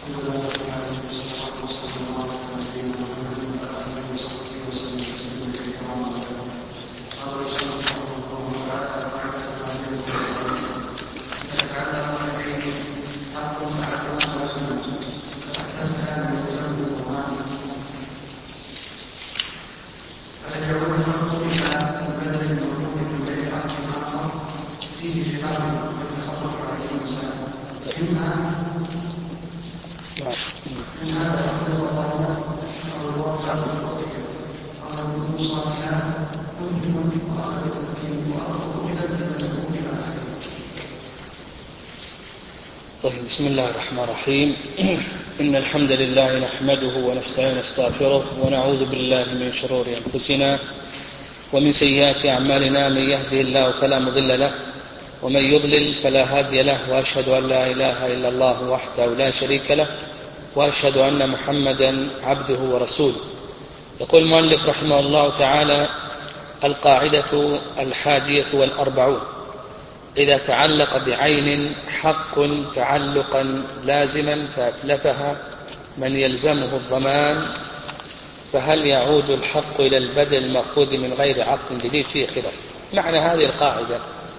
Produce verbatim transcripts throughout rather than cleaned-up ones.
طيب، بسم الله الرحمن الرحيم. إن الحمد لله نحمده ونستعين ونستغفره ونعوذ بالله من شرور أنفسنا ومن سيئات أعمالنا. من يهده الله فلا مضل له ومن يضلل فلا هادي له، وأشهد أن لا إله إلا الله وحده لا شريك له، وأشهد أن محمدا عبده ورسوله. يقول المؤلف رحمه الله تعالى: القاعدة الحادية والأربعون: إذا تعلق بعين حق تعلقا لازما فأتلفها من يلزمه الضمان، فهل يعود الحق إلى البدل المأخوذ من غير عقد جديد؟ فيه خلاف. معنى هذه القاعدة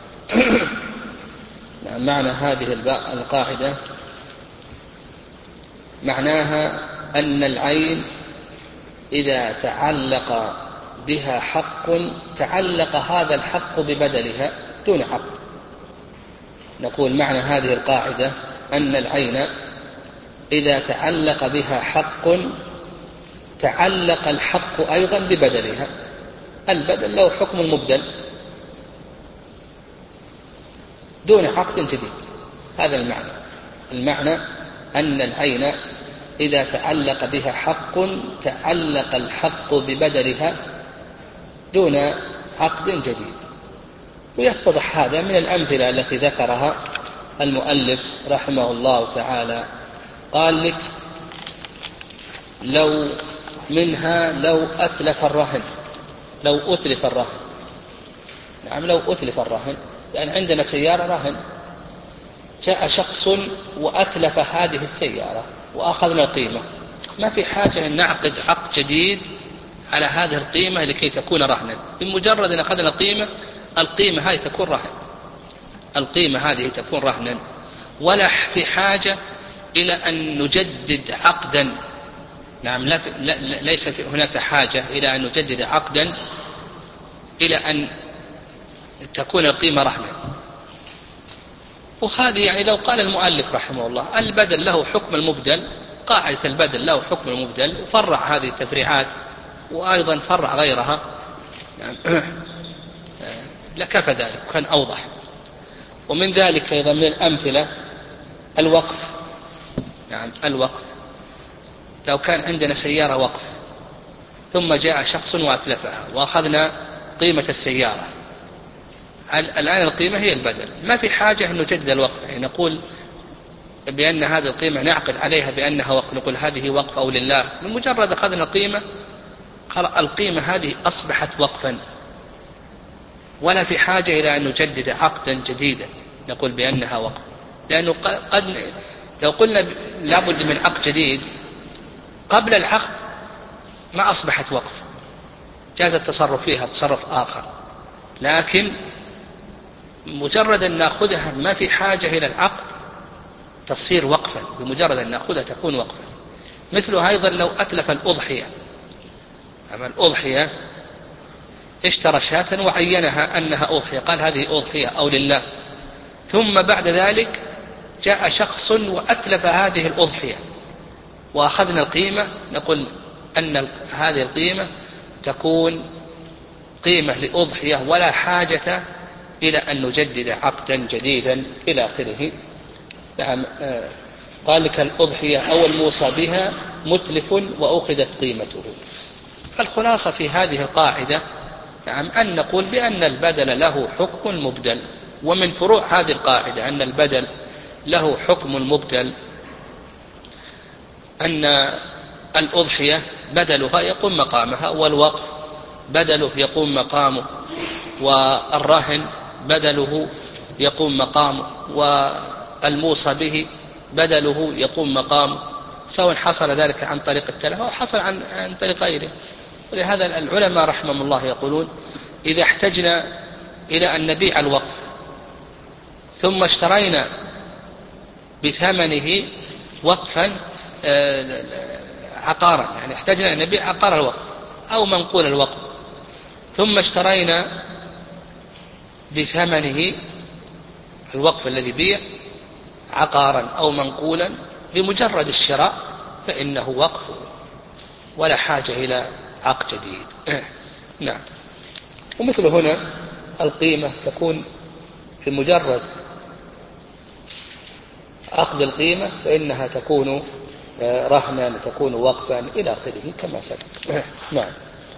معنى هذه القاعدة معناها أن العين إذا تعلق بها حق تعلق هذا الحق ببدلها دون عقد. نقول معنى هذه القاعدة أن العين إذا تعلق بها حق تعلق الحق أيضا ببدلها. البدل له حكم المبدل دون عقد جديد. هذا المعنى. المعنى أن العين إذا تعلق بها حق تعلق الحق ببدلها دون عقد جديد. ويتضح هذا من الأمثلة التي ذكرها المؤلف رحمه الله تعالى. قال لك: لو منها لو أتلف الرهن لو أتلف الرهن نعم لو أتلف الرهن يعني عندنا سيارة رهن، جاء شخص وأتلف هذه السيارة وأخذنا القيمة، ما في حاجة أن نعقد عقد جديد على هذه القيمة لكي تكون رهنا. بمجرد أن أخذنا القيمة القيمة هذه تكون رهن القيمة هذه تكون رهنا، ولا في حاجة إلى أن نجدد عقدا. نعم لا ليس هناك حاجة إلى أن نجدد عقدا إلى أن تكون القيمة رهنا. وهذه يعني لو قال المؤلف رحمه الله البدل له حكم المبدل، قاعدة البدل له حكم المبدل، وفرع هذه التفريعات وأيضا فرع غيرها يعني لكفى ذلك وكان أوضح. ومن ذلك أيضا من الأمثلة الوقف. نعم الوقف، لو كان عندنا سيارة وقف ثم جاء شخص وأتلفها وأخذنا قيمة السيارة، الآن القيمة هي البدل، ما في حاجة أن نجدد الوقف. يعني نقول بأن هذه القيمة نعقد عليها بأنها وقف، نقول هذه وقف أو لله. بمجرد أخذنا القيمة القيمة هذه أصبحت وقفا، ولا في حاجة إلى أن نجدد عقدا جديدا نقول بأنها وقف. لأنه قد لو قلنا لابد من عقد جديد قبل العقد ما أصبحت وقف، جاز التصرف فيها تصرف آخر، لكن مجرد أن نأخذها ما في حاجة إلى العقد تصير وقفا، بمجرد أن نأخذها تكون وقفا. مثله أيضا لو أتلف الأضحية. أما الأضحية اشترى شاة وعينها أنها أضحية، قال هذه أضحية أو لله، ثم بعد ذلك جاء شخص وأتلف هذه الأضحية وأخذنا القيمة، نقول أن هذه القيمة تكون قيمة لأضحية ولا حاجة إلى أن نجدد عقدا جديدا إلى آخره. نعم قال لك الأضحية أو الموصى بها متلف وأخذت قيمته. فالخلاصة في هذه القاعدة نعم أن نقول بأن البدل له حكم المبدل. ومن فروع هذه القاعدة أن البدل له حكم المبدل أن الأضحية بدلها يقوم مقامها، والوقف بدله يقوم مقامه، والرهن بدله يقوم مقامه، والموصى به بدله يقوم مقامه. سواء حصل ذلك عن طريق التلف أو حصل عن, عن طريق غيره. ولهذا العلماء رحمهم الله يقولون إذا احتجنا إلى أن نبيع الوقف ثم اشترينا بثمنه وقفا عقارا، يعني احتجنا أن نبيع عقار الوقف أو منقول الوقف، ثم اشترينا بثمنه الوقف الذي بيع عقارا أو منقولا بمجرد الشراء، فإنه وقف ولا حاجة إلى عقد جديد. نعم. ومثل هنا القيمة تكون في مجرد عقد القيمة فإنها تكون رهنا، تكون وقفا إلى آخره كما سبق. نعم.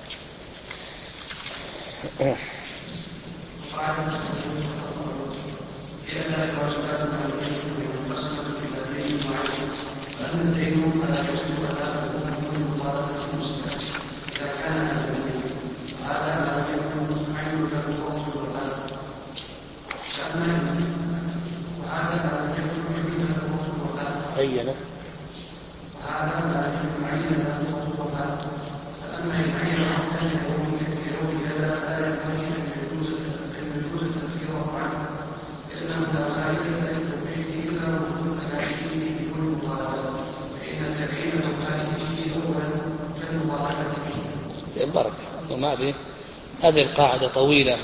عينه وهذا لا يكون عينه وفاء، فأما إن عين عقدا يوم كيوم كذا فلا ينبغي أن يجوز تفكيره عنه، لأنه لا فائدة للتوحيد إلا وجود كلامه بدون مطالبة، فإن تعيين الوفاء فيه أولا كالمطالبة فيه. بارك الله فيك. هذه القاعدة طويلة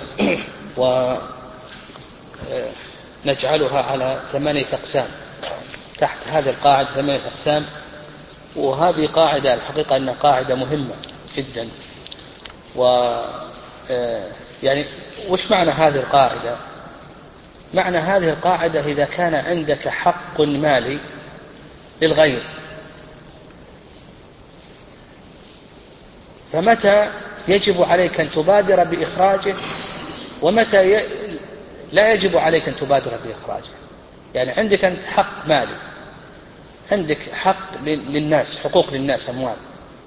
ونجعلها على ثمانية أقسام. تحت هذه القاعدة ثمانية أقسام، وهذه قاعدة الحقيقة أنها قاعدة مهمة جدا. و يعني وش معنى هذه القاعدة؟ معنى هذه القاعدة إذا كان عندك حق مالي للغير، فمتى يجب عليك أن تبادر بإخراجه ومتى ي... لا يجب عليك أن تبادر بإخراجه. يعني عندك أنت حق مالي، عندك حق للناس، حقوق للناس، أموال،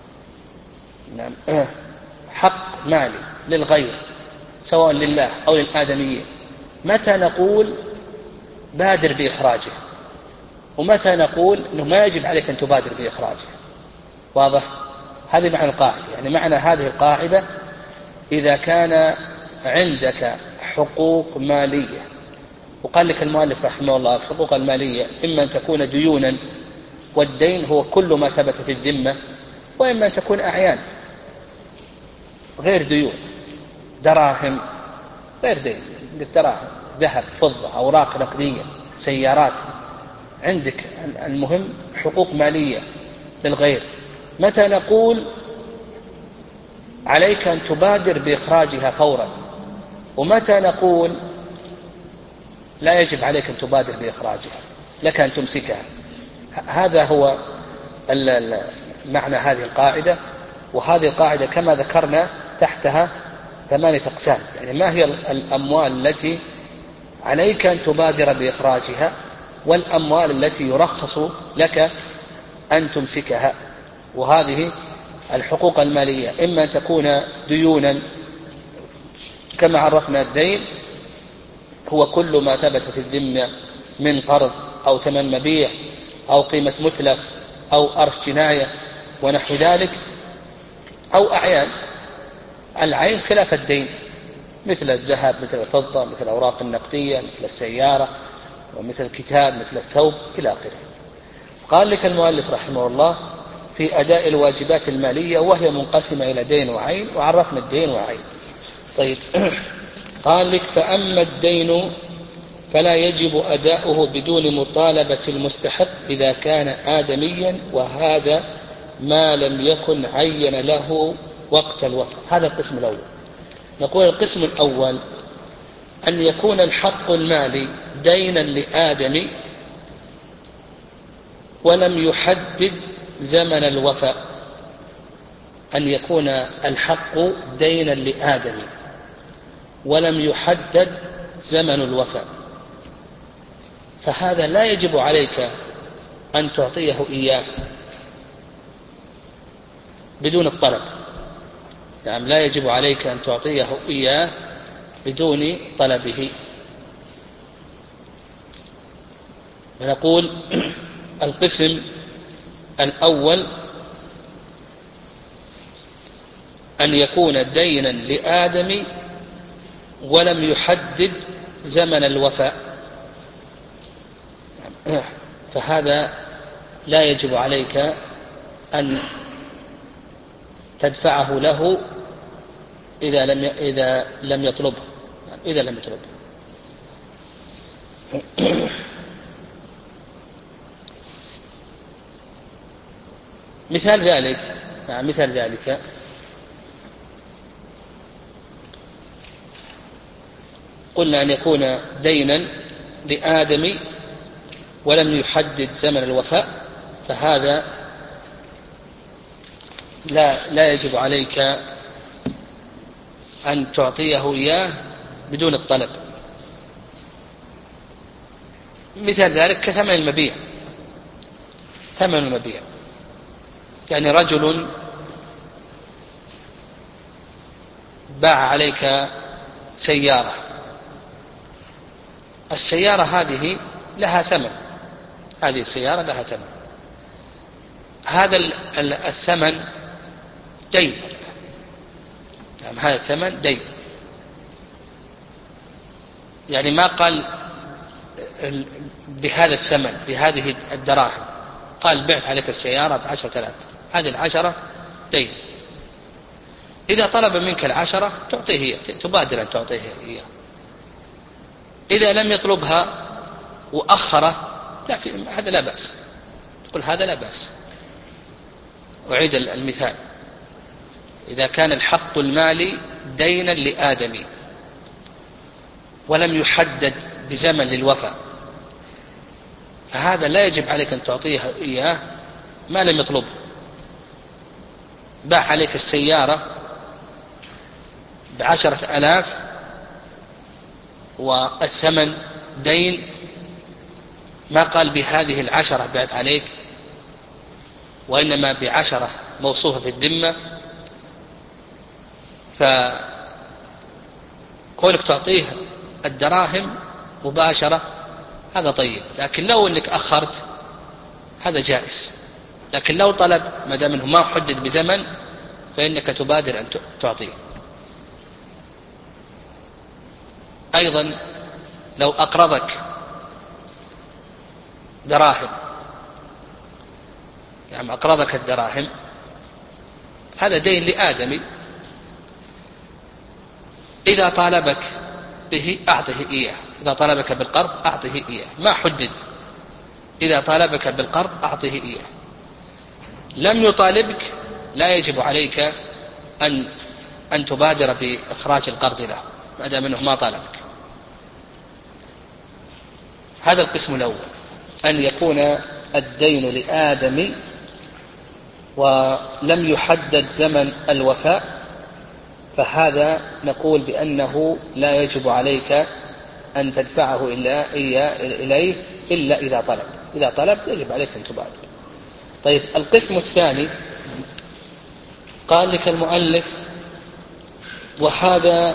حق مالي للغير سواء لله أو للآدمية، متى نقول بادر بإخراجه ومتى نقول أنه ما يجب عليك أن تبادر بإخراجه؟ واضح؟ هذه معنى القاعدة. يعني معنى هذه القاعدة إذا كان عندك حقوق مالية، وقال لك المؤلف رحمه الله الحقوق المالية إما أن تكون ديونا، والدين هو كل ما ثبت في الذمة، وإما أن تكون أعيان غير ديون، دراهم غير دين، عندك دراهم، ذهب، فضة، أوراق نقدية، سيارات، عندك المهم حقوق مالية للغير. متى نقول عليك أن تبادر بإخراجها فورا، ومتى نقول لا يجب عليك أن تبادر بإخراجها، لك أن تمسكها. هذا هو معنى هذه القاعدة. وهذه القاعدة كما ذكرنا تحتها ثمانية أقسام. يعني ما هي الأموال التي عليك أن تبادر بإخراجها، والأموال التي يرخص لك أن تمسكها. وهذه الحقوق المالية إما أن تكون ديونا كما عرفنا، الدين هو كل ما ثبت في الذمة من قرض أو ثمن مبيع أو قيمة متلف أو أرش جناية ونحو ذلك، أو أعيان. العين خلاف الدين، مثل الذهب، مثل الفضة، مثل الأوراق النقدية، مثل السيارة، ومثل الكتاب، مثل الثوب إلى آخره. قال لك المؤلف رحمه الله في أداء الواجبات المالية، وهي منقسمة إلى دين وعين، وعرفنا الدين وعين. طيب قال لك فأما الدين فلا يجب أداؤه بدون مطالبة المستحق إذا كان آدميا، وهذا ما لم يكن عين له وقت الوفاء. هذا القسم الأول. نقول القسم الأول أن يكون الحق المالي دينا لآدمي ولم يحدد زمن الوفاء. أن يكون الحق دينا لآدمي ولم يحدد زمن الوفاء، فهذا لا يجب عليك أن تعطيه إياه بدون الطلب. يعني لا يجب عليك أن تعطيه إياه بدون طلبه. فنقول القسم الأول أن يكون دينا لآدم ولم يحدد زمن الوفاء، فهذا لا يجب عليك أن تدفعه له إذا لم إذا لم يطلبه إذا لم يطلبه. مثال ذلك مثال ذلك قلنا أن يكون دينا لآدم ولم يحدد زمن الوفاء، فهذا لا لا يجب عليك أن تعطيه إياه بدون الطلب. مثال ذلك كثمن المبيع. ثمن المبيع يعني رجل باع عليك سيارة، السيارة هذه لها ثمن، هذه السيارة لها ثمن، هذا الثمن دين، يعني هذا الثمن دين، يعني ما قال بهذا الثمن بهذه الدراهم، قال بعت عليك السيارة بعشرة آلاف، هذه العشرة دين. إذا طلب منك العشرة تعطيه هي، تبادر أن تعطيه إياه. إذا لم يطلبها وأخره لا، في هذا لا بأس، تقول هذا لا بأس. أعيد المثال: إذا كان الحق المالي دينا لآدمي ولم يحدد بزمن للوفاء، فهذا لا يجب عليك أن تعطيه إياه ما لم يطلبه. باع عليك السيارة بعشرة آلاف والثمن دين، ما قال بهذه العشرة بعت عليك، وإنما بعشرة موصوفة في الذمة، فكونك تعطيه الدراهم مباشرة هذا طيب، لكن لو أنك أخرت هذا جائز. لكن لو طلب ما دام أنه ما حدد بزمن فإنك تبادر أن تعطيه. أيضا لو أقرضك دراهم، يعني أقرضك الدراهم، هذا دين لآدمي، إذا طالبك به أعطه إياه، إذا طالبك بالقرض أعطه إياه، ما حدد، إذا طالبك بالقرض أعطه إياه. لم يطالبك لا يجب عليك أن أن تبادر بإخراج القرض له ما دام أنه ما طالبك. هذا القسم الأول، أن يكون الدين لآدم ولم يحدد زمن الوفاء، فهذا نقول بأنه لا يجب عليك أن تدفعه إلا إليه إلا إذا طلب. إذا طلب يجب عليك أن تبادر. طيب، القسم الثاني قال لك المؤلف: وهذا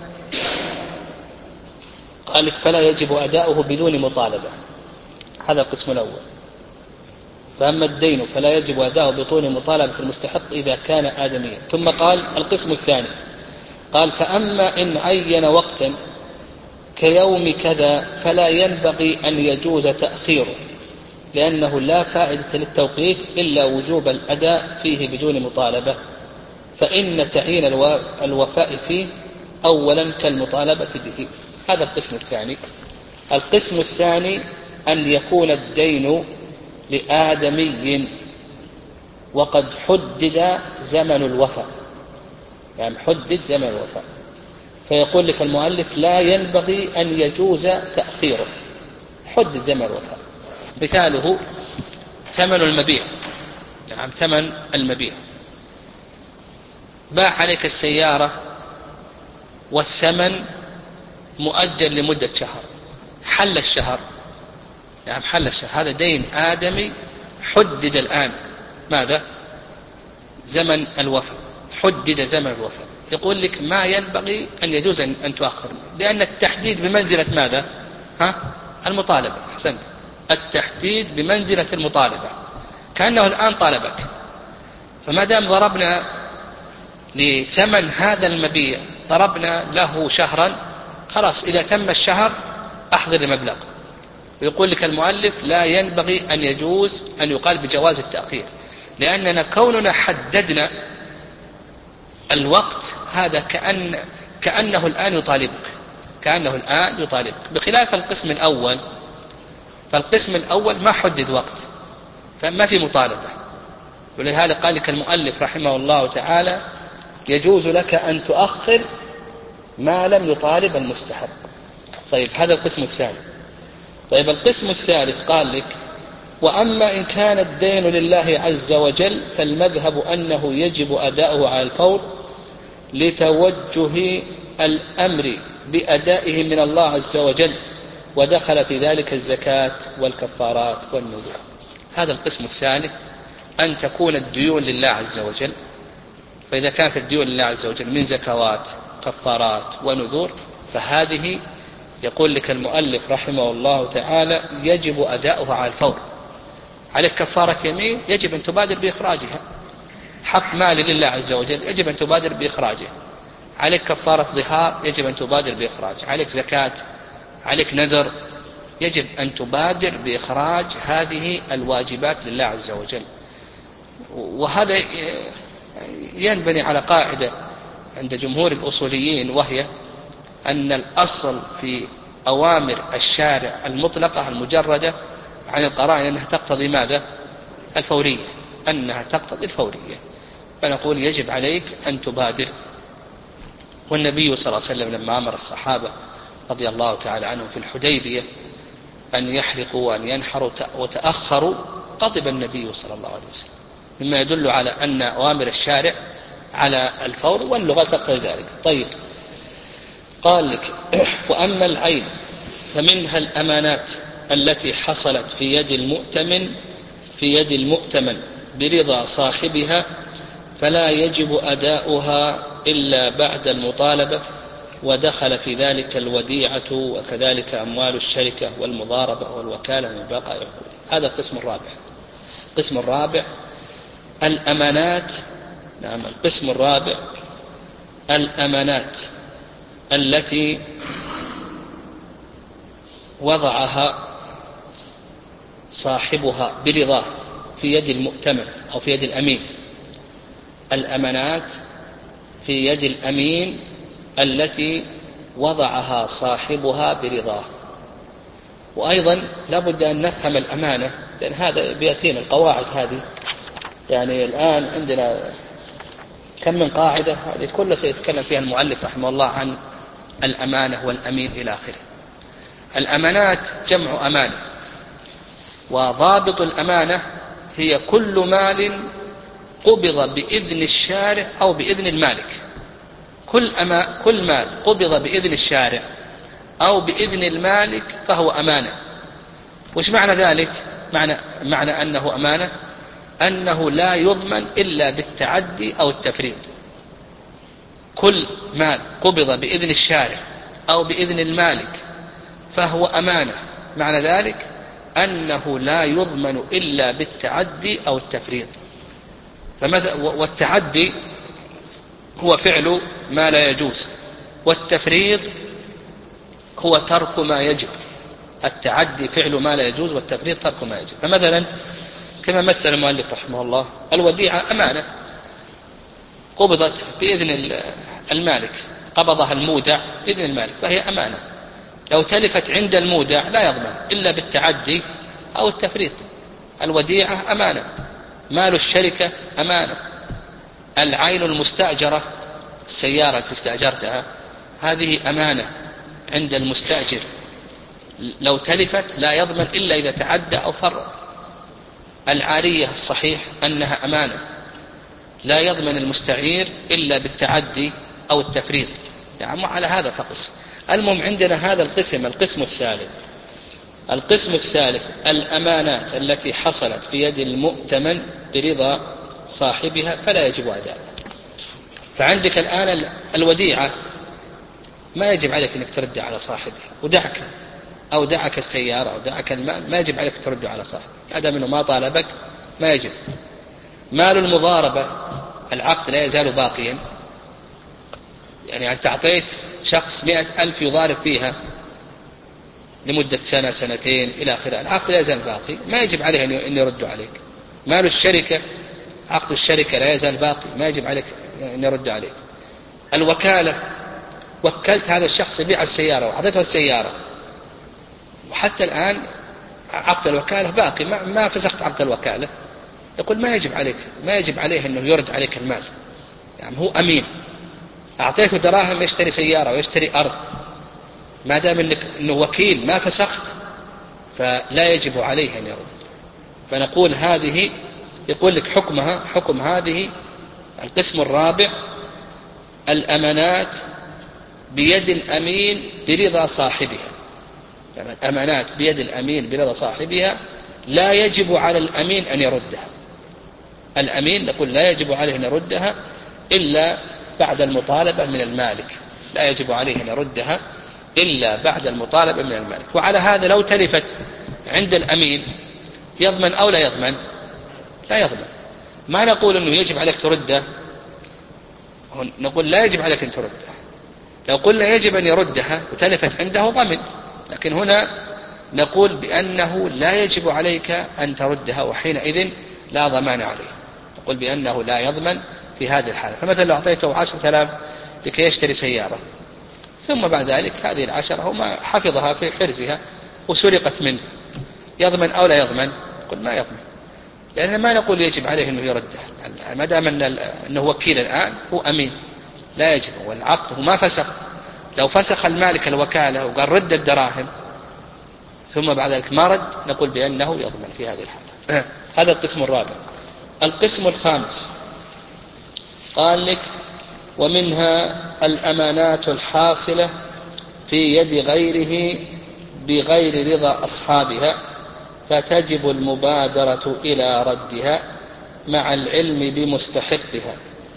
قال لك فلا يجب أداؤه بدون مطالبة. هذا القسم الأول. فأما الدين فلا يجب أداؤه بدون مطالبة المستحق إذا كان آدميا. ثم قال القسم الثاني، قال: فأما إن عين وقتا كيوم كذا فلا ينبغي أن يجوز تأخيره، لأنه لا فائدة للتوقيت إلا وجوب الأداء فيه بدون مطالبة، فإن تعيين الوفاء فيه أولا كالمطالبة به. هذا القسم الثاني. القسم الثاني أن يكون الدين لآدمي وقد حدد زمن الوفاء، يعني حدد زمن الوفاء، فيقول لك المؤلف: لا ينبغي أن يجوز تأخيره، حدد زمن الوفاء. مثاله ثمن المبيع. نعم، ثمن المبيع، باع عليك السيارة والثمن مؤجل لمدة شهر، حل الشهر، نعم حل الشهر، هذا دين آدمي حدد الآن ماذا؟ زمن الوفاء، حدد زمن الوفاء. يقول لك ما ينبغي أن يجوز أن تؤخر، لأن التحديد بمنزلة ماذا؟ ها؟ المطالبة. حسنت، التحديد بمنزلة المطالبة، كأنه الآن طالبك. فما دام ضربنا لثمن هذا المبيع ضربنا له شهرا، خلاص إذا تم الشهر أحضر المبلغ. ويقول لك المؤلف لا ينبغي أن يجوز أن يقال بجواز التأخير، لأننا كوننا حددنا الوقت هذا كأن كأنه الآن يطالبك كأنه الآن يطالبك بخلاف القسم الأول. فالقسم الأول ما حدد وقت، فما في مطالبة. ولهذا قال لك المؤلف رحمه الله تعالى يجوز لك أن تؤخر ما لم يطالب المستحق. طيب هذا القسم الثاني. طيب القسم الثالث قال لك وأما إن كان الدين لله عز وجل فالمذهب أنه يجب أداؤه على الفور لتوجه الأمر بأدائه من الله عز وجل، ودخل في ذلك الزكاة والكفارات والنذور. هذا القسم الثالث، أن تكون الديون لله عز وجل. فإذا كانت الديون لله عز وجل من زكوات كفارات ونذور فهذه يقول لك المؤلف رحمه الله تعالى يجب أداؤها على الفور. عليك كفارة يمين يجب أن تبادر بإخراجها، حق مال لله عز وجل يجب أن تبادر بإخراجه، عليك كفارة ظهار يجب أن تبادر بإخراجه، عليك زكاة، عليك نذر، يجب أن تبادر بإخراج هذه الواجبات لله عز وجل. وهذا ينبني على قاعدة عند جمهور الأصوليين، وهي أن الأصل في أوامر الشارع المطلقة المجردة عن القرائن أنها تقتضي ماذا؟ الفورية، أنها تقتضي الفورية. فنقول يجب عليك أن تبادر. والنبي صلى الله عليه وسلم لما أمر الصحابة رضي الله تعالى عنهم في الحديبية أن يحلقوا وأن ينحروا وتأخروا غضب النبي صلى الله عليه وسلم، مما يدل على أن أوامر الشارع على الفور، واللغة تقتضي ذلك. طيب قال لك وأما العين فمنها الأمانات التي حصلت في يد المؤتمن في يد المؤتمن برضا صاحبها، فلا يجب أداؤها إلا بعد المطالبة، ودخل في ذلك الوديعة وكذلك أموال الشركة والمضاربة والوكالة من بقاء عقود. هذا القسم الرابع. القسم الرابع الأمانات. نعم القسم الرابع الأمانات التي وضعها صاحبها برضاه في يد المؤتمن أو في يد الأمين. الأمانات في يد الأمين التي وضعها صاحبها برضاه. وأيضا لابد أن نفهم الأمانة، لأن هذا بيأتينا القواعد هذه. يعني الآن عندنا كم من قاعدة، هذه كلها سيتكلم فيها المؤلف رحمه الله عن الأمانة والأمين إلى آخره. الأمانات جمع أمانة، وضابط الأمانة هي كل مال قبض بإذن الشارع أو بإذن المالك. كل, أما كل مال قبض بإذن الشارع أو بإذن المالك فهو أمانة. وش معنى ذلك؟ معنى, معنى أنه أمانة أنه لا يضمن إلا بالتعدي أو التفريط. كل مال قبض بإذن الشارع أو بإذن المالك فهو أمانة، معنى ذلك أنه لا يضمن إلا بالتعدي أو التفريط. والتعدي هو فعل ما لا يجوز، والتفريط هو ترك ما يجب. التعدي فعل ما لا يجوز، والتفريط ترك ما يجب. فمثلا كما مثل المؤلف رحمه الله الوديعة أمانة قبضت بإذن المالك، قبضها المودع بإذن المالك فهي أمانة. لو تلفت عند المودع لا يضمن إلا بالتعدي أو التفريط. الوديعة أمانة. مال الشركة أمانة. العين المستأجرة، السيارة استأجرتها، هذه أمانة عند المستأجر، لو تلفت لا يضمن إلا إذا تعدى أو فرط. العارية الصحيح أنها أمانة، لا يضمن المستعير إلا بالتعدي أو التفريط. يعني على هذا فقس. المهم عندنا هذا القسم القسم الثالث القسم الثالث الأمانات التي حصلت في يد المؤتمن برضا صاحبها فلا يجب أداؤها. فعندك الآن الوديعة ما يجب عليك أنك ترد على صاحبها، ودعك أو دعك السيارة أو دعك المال ما يجب عليك ترد على صاحبه، هذا منه ما طالبك ما يجب. مال المضاربة العقد لا يزال باقيا، يعني أنت أعطيت شخص مئة ألف يضارب فيها لمدة سنة سنتين إلى آخره، العقد لا يزال باقي، ما يجب عليه أن يرد عليك. مال الشركة، عقد الشركة لا يزال باقي، ما يجب عليك أن يرد عليك. الوكالة، وكلت هذا الشخص يبيع السيارة وأعطيته السيارة وحتى الآن عقد الوكالة باقي، ما فسخت عقد الوكالة، يقول ما يجب عليك، ما يجب عليه أنه يرد عليك المال، يعني هو أمين، أعطيته دراهم يشتري سيارة ويشتري أرض، ما دام إنك إنه وكيل ما فسخت فلا يجب عليه أن يرد. فنقول هذه، يقول لك حكمها حكم هذه القسم الرابع: الأمانات بيد الأمين برضا صاحبها، يعني الأمانات بيد الأمين برضا صاحبها لا يجب على الأمين أن يردها. الأمين نقول لا يجب عليه أن يردها إلا بعد المطالبة من المالك، لا يجب عليه أن يردها إلا بعد المطالبة من المالك. وعلى هذا لو تلفت عند الأمين يضمن أو لا يضمن؟ لا يضمن. ما نقول أنه يجب عليك ترده، نقول لا يجب عليك أن تردها. لو قلنا يجب أن يردها وتلفت عنده ضمن، لكن هنا نقول بأنه لا يجب عليك أن تردها، وحينئذ لا ضمان عليه، نقول بأنه لا يضمن في هذه الحالة. فمثلا لو أعطيته عشرة آلاف لكي يشتري سيارة، ثم بعد ذلك هذه العشرة هو ما حفظها في حرزها وسرقت منه، يضمن أو لا يضمن؟ نقول ما يضمن، لأن ما نقول يجب عليه أنه يردها، ما دام أنه وكيل الآن هو أمين لا يجب، والعقد هو ما فسخ. لو فسخ المالك الوكالة وقال رد الدراهم ثم بعد ذلك ما رد، نقول بأنه يضمن في هذه الحالة. هذا القسم الرابع. القسم الخامس قال لك: ومنها الأمانات الحاصلة في يد غيره بغير رضا أصحابها، فتجب المبادرة إلى ردها مع العلم بمستحقها.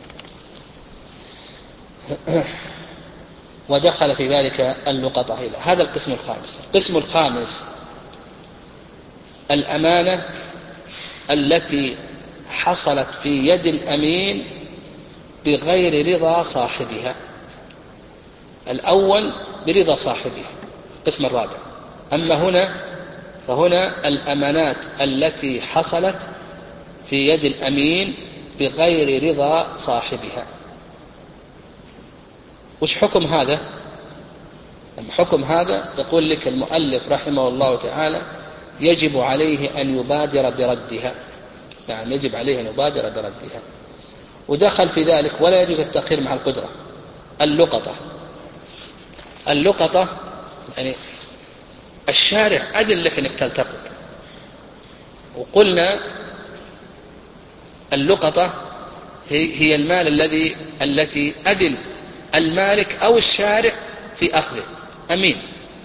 ودخل في ذلك اللقطة. إلى هذا القسم الخامس. القسم الخامس: الأمانة التي حصلت في يد الأمين بغير رضا صاحبها. الأول برضا صاحبها، القسم الرابع. أما هنا فهنا الأمانات التي حصلت في يد الأمين بغير رضا صاحبها. وش حكم هذا؟ حكم هذا يقول لك المؤلف رحمه الله تعالى: يجب عليه أن يبادر بردها، يعني يجب عليه أن يبادر بردها. ودخل في ذلك ولا يجوز التأخير مع القدرة. اللقطة، اللقطة يعني الشارع أذن لك أنك تلتقط، وقلنا اللقطة هي المال الذي التي أذن المالك أو الشارع في أخذه، أمين.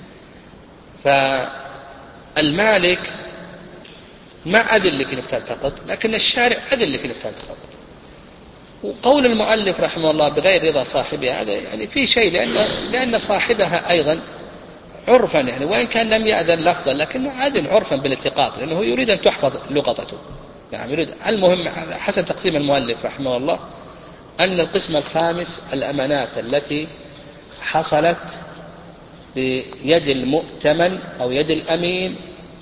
فالمالك ما أذن لك أنك تلتقط، لكن الشارع أذن لك أنك تلتقط. وقول المؤلف رحمه الله بغير رضا صاحبها هذا يعني في شيء، لأن, لأن صاحبها أيضا عرفا، يعني وإن كان لم يأذن لفظا لكنه أذن عرفا بالالتقاط، لأنه يريد أن تحفظ لقطته، يعني يريد. المهم حسب تقسيم المؤلف رحمه الله أن القسم الخامس الأمانات التي حصلت بيد المؤتمن أو يد الأمين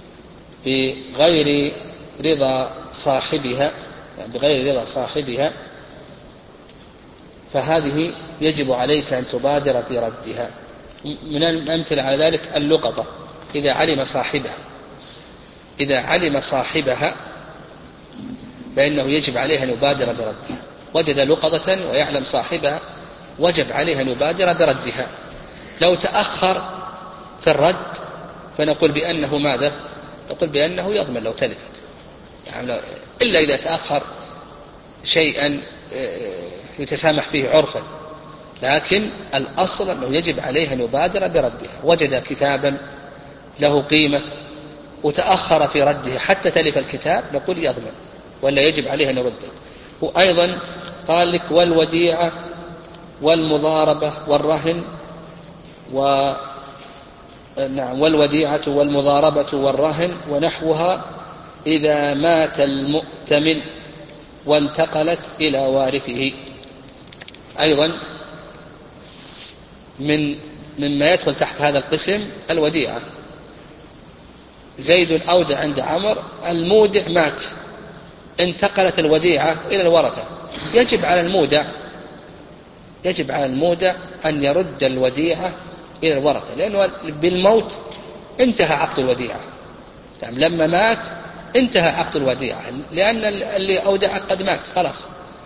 بغير رضا صاحبها، يعني بغير رضا صاحبها، فهذه يجب عليك أن تبادر بردها. من الأمثلة على ذلك اللقطة، إذا علم صاحبها إذا علم صاحبها فإنه يجب عليه أن يبادر بردها. وجد لقطة ويعلم صاحبها وجب عليه أن يبادر بردها. لو تأخر في الرد فنقول بأنه ماذا؟ نقول بأنه يضمن لو تلفت، يعني إلا إذا تأخر شيئا يتسامح فيه عرفا، لكن الأصل أنه يجب عليه أن يبادر بردها. وجد كتابا له قيمة وتأخر في رده حتى تلف الكتاب، نقول يضمن ولا يجب عليه أن يرده. وأيضا قال لك: والوديعة والمضاربة والرهن و نعم والوديعة والمضاربة والرهن ونحوها إذا مات المؤتمن وانتقلت إلى وارثه. أيضا من مما يدخل تحت هذا القسم الوديعة. زيد أودع عند عمر، المودع مات، انتقلت الوديعة إلى الورثة، يجب على المودع يجب على المودع أن يرد الوديعة إلى الورثة، لأنه بالموت انتهى عقد الوديعة. يعني لما مات انتهى عقد الوديعة، لأن اللي أودع قد مات خلاص،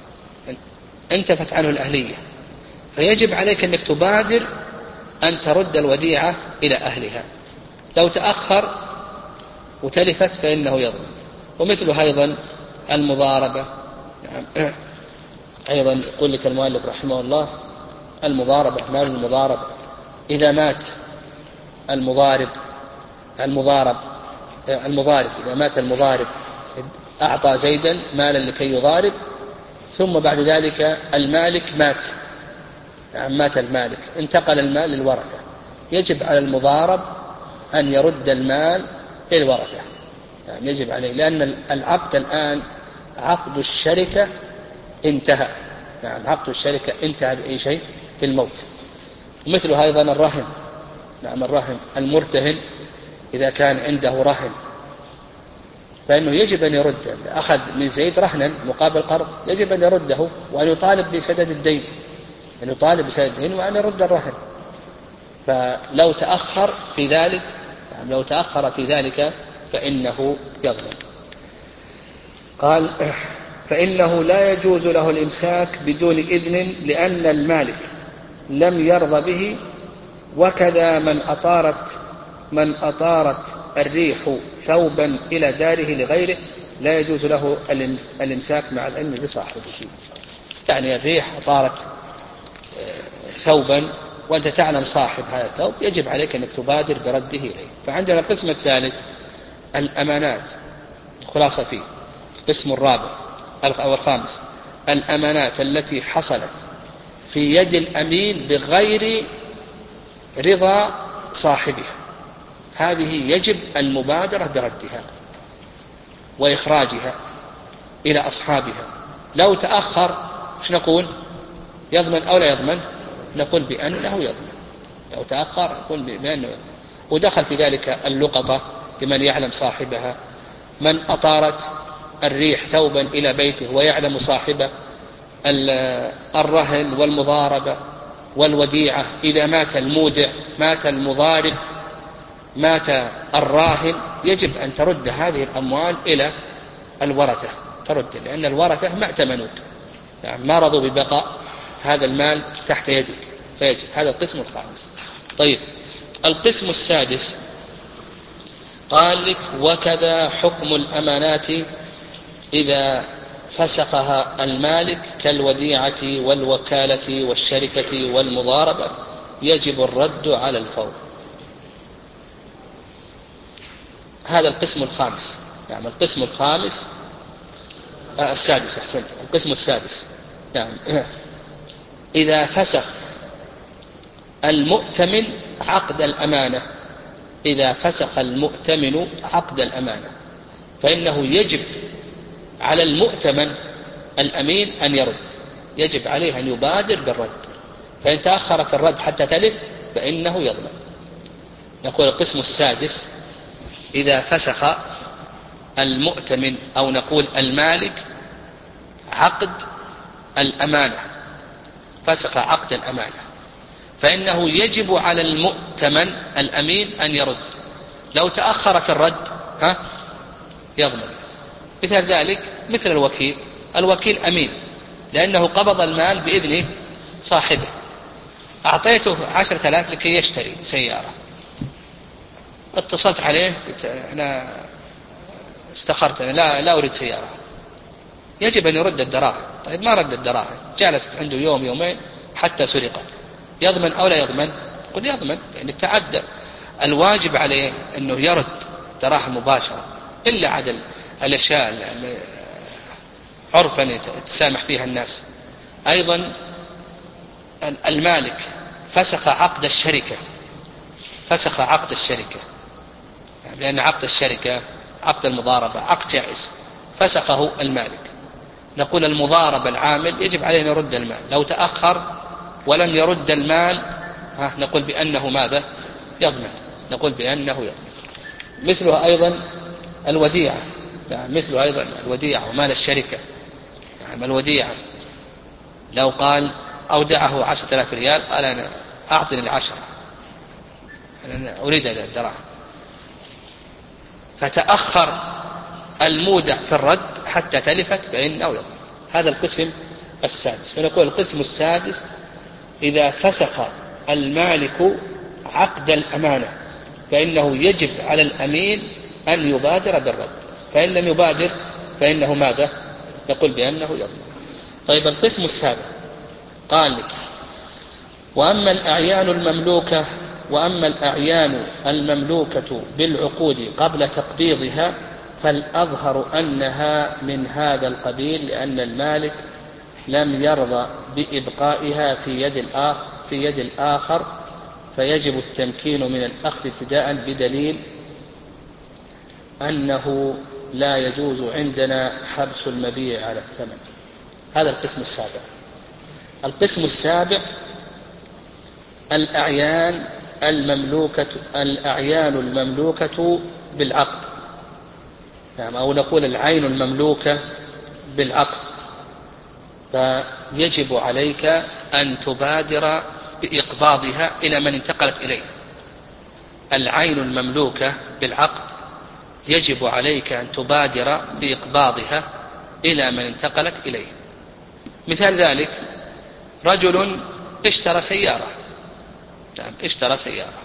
انتفت عنه الأهلية، فيجب عليك أنك تبادر أن ترد الوديعة إلى أهلها. لو تأخر وتلفت فإنه يضمن. ومثله أيضا المضاربة. يعني أيضا يقول لك المؤلف رحمه الله: المضاربة، مال المضاربة إذا مات المضارب المضارب المضارب إذا مات المضارب أعطى زيدا مالا لكي يضارب، ثم بعد ذلك المالك مات، يعني مات المالك، انتقل المال للورثة، يجب على المضارب أن يرد المال للورثة، يعني يجب عليه، لأن العقد الآن عقد الشركة انتهى، يعني عقد الشركة انتهى بأي شيء؟ بالموت. ومثله أيضا الرهن. نعم الرهن، المرتهن إذا كان عنده رهن فإنه يجب أن يرد، أخذ من زيد رهنا مقابل قرض، يجب أن يرده وأن يطالب بسدد الدين، أن يطالب بسدد الدين وأن يرد الرهن. فلو تأخر في ذلك يعني لو تأخر في ذلك فإنه يظلم. قال: فإنه لا يجوز له الإمساك بدون إذن لأن المالك لم يرضى به، وكذا من أطارت من أطارت الريح ثوبا إلى داره لغيره لا يجوز له الإمساك مع العلم بصاحبه. يعني الريح أطارت ثوبا وأنت تعلم صاحب هذا الثوب، يجب عليك أن تبادر برده إليه. فعندنا القسم الثالث الأمانات، الخلاصة فيه القسم الرابع أو الخامس: الأمانات التي حصلت في يد الأمين بغير رضا صاحبها، هذه يجب المبادرة بردها وإخراجها إلى أصحابها. لو تأخر ايش نقول؟ يضمن أو لا يضمن؟ نقول بأنه يضمن. لو تأخر نقول بأنه يضمن. ودخل في ذلك اللقطة لمن يعلم صاحبها، من أطارت الريح ثوبا إلى بيته ويعلم صاحبه، الرهن والمضاربة والوديعة، إذا مات المودع مات المضارب مات الراهن، يجب أن ترد هذه الأموال إلى الورثة، ترد، لأن الورثة ما ائتمنوك، يعني ما رضوا ببقاء هذا المال تحت يدك، فيجب. هذا القسم الخامس. طيب القسم السادس قال لك: وكذا حكم الأمانات إذا فسخها المالك كالوديعة والوكالة والشركة والمضاربة يجب الرد على الفور. هذا القسم الخامس، يعني القسم الخامس آه السادس أحسنت القسم السادس. يعني إذا فسخ المؤتمن عقد الأمانة إذا فسخ المؤتمن عقد الأمانة فإنه يجب على المؤتمن الأمين أن يرد، يجب عليه أن يبادر بالرد، فإن تأخر في الرد حتى تلف فإنه يضمن. نقول القسم السادس: إذا فسخ المؤتمن أو نقول المالك عقد الأمانة، فسخ عقد الأمانة، فإنه يجب على المؤتمن الأمين أن يرد. لو تأخر في الرد ها يضمن. مثل ذلك مثل الوكيل، الوكيل أمين لأنه قبض المال بإذن صاحبه، أعطيته عشرة آلاف لكي يشتري سيارة، اتصلت عليه قلت أنا استخرت أنا لا, لا أريد سيارة، يجب أن يرد الدراهم. طيب ما رد الدراهم، جلست عنده يوم يومين حتى سرقت، يضمن أو لا يضمن؟ قل يضمن، لأنه تعدى. الواجب عليه أنه يرد دراهم مباشرة، إلا عدل الأشياء عرفا يتسامح فيها الناس. أيضا المالك فسخ عقد الشركة، فسخ عقد الشركة، يعني لأن عقد الشركة عقد المضاربة عقد جائز فسخه المالك، نقول المضاربة العامل يجب عليه أن يرد المال. لو تأخر ولم يرد المال ها نقول بأنه ماذا؟ يضمن، نقول بأنه يضمن. مثله أيضا الوديعة، يعني مثله أيضا الوديعة ومال الشركة، يعني الوديعة لو قال أودعه عشرة آلاف ريال قال أنا أعطني العشرة أنا أريد الدراهم، فتأخر المودع في الرد حتى تلفت فإنه يضمن. هذا القسم السادس. فنقول القسم السادس إذا فسخ المالك عقد الأمانة فإنه يجب على الأمين أن يبادر بالرد، فإن لم يبادر فإنه ماذا؟ يقول بأنه يضمن. طيب القسم السابع قال لك وأما الأعيان المملوكة وأما الأعيان المملوكة بالعقود قبل تقبيضها فالأظهر أنها من هذا القبيل، لأن المالك لم يرضى بإبقائها في يد الآخر, في يد الآخر فيجب التمكين من الأخذ ابتداء بدليل أنه لا يجوز عندنا حبس المبيع على الثمن. هذا القسم السابع. القسم السابع الأعيان المملوكة الأعيان المملوكة بالعقد، يعني أو نقول العين المملوكة بالعقد، فيجب عليك أن تبادر بإقباضها إلى من انتقلت إليه. العين المملوكة بالعقد يجب عليك أن تبادر بإقباضها إلى من انتقلت إليه. مثال ذلك رجل اشترى سيارة، يعني اشترى سيارة،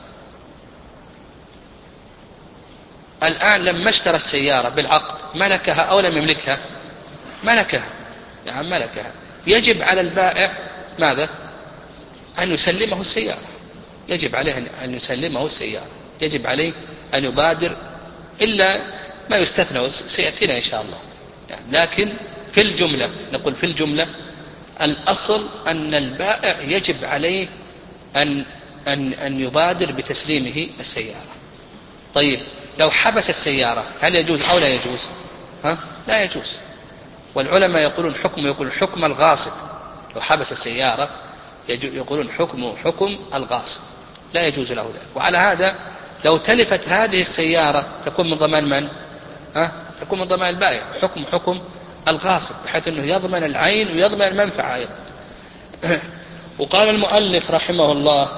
الآن لما اشترى السيارة بالعقد ملكها أو لم يملكها؟ ملكها، يعني ملكها. يجب على البائع ماذا؟ أن يسلمه السيارة، يجب عليه أن يسلمه السيارة، يجب عليه أن يبادر، إلا ما يستثنى سيأتينا إن شاء الله. يعني لكن في الجملة نقول في الجملة الأصل أن البائع يجب عليه أن, أن, أن يبادر بتسليمه السيارة. طيب لو حبس السيارة هل يجوز أو لا يجوز؟ ها؟ لا يجوز. والعلماء يقولون حكم يقول حكم الغاصب، لو حبس السيارة يقولون حكم حكم الغاصب، لا يجوز له ذلك. وعلى هذا لو تلفت هذه السيارة تكون من ضمان من؟ ها؟ تكون من ضمان البائع، حكم حكم الغاصب، بحيث أنه يضمن العين ويضمن المنفعة أيضا. وقال المؤلف رحمه الله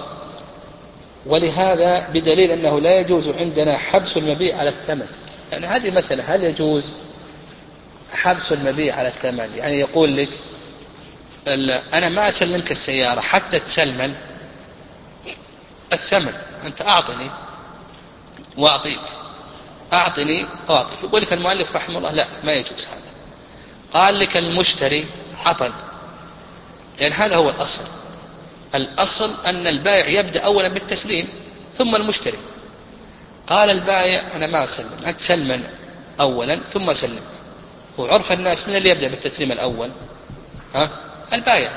ولهذا بدليل أنه لا يجوز عندنا حبس المبيع على الثمن. يعني هذه مسألة، هل يجوز حبس المبيع على الثمن؟ يعني يقول لك أنا ما أسلمك السيارة حتى تسلمن الثمن، أنت أعطني وأعطيك، أعطني وأعطيك. يقول لك المؤلف رحمه الله لا، ما يجوز هذا. قال لك المشتري عطل، لأن هذا هو الأصل. الأصل أن البائع يبدأ أولا بالتسليم ثم المشتري. قال البائع أنا ما أسلم، أنت سلمن أولا ثم سلم. وعرف الناس من اللي يبدأ بالتسليم الأول؟ ها؟ البائع.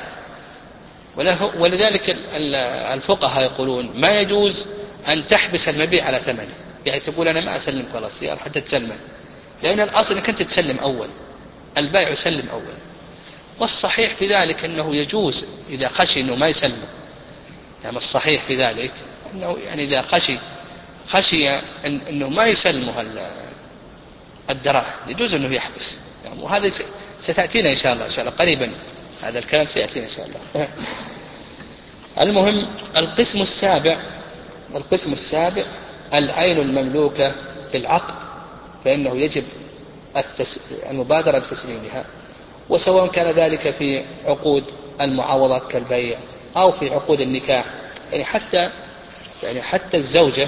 ولذلك الفقهاء يقولون ما يجوز أن تحبس المبيع على ثمنه، يعني تقول أنا ما أسلمك ولا السيارة حتى تسلمن، لأن الأصل أنك أنت تسلم أول، البائع يسلم أول. والصحيح في ذلك أنه يجوز إذا خشي أنه ما يسلم، يعني الصحيح في ذلك أنه يعني إذا خشي خشي أن أنه ما يسلمه الدراهم يجوز أنه يحبس، يعني وهذا ستأتينا إن شاء الله إن شاء الله قريبا، هذا الكلام سيأتينا إن شاء الله. المهم القسم السابع، والقسم السابع العين المملوكة بالعقد، فإنه يجب المبادرة بتسليمها، وسواء كان ذلك في عقود المعاوضات كالبيع أو في عقود النكاح. يعني حتى يعني حتى الزوجة،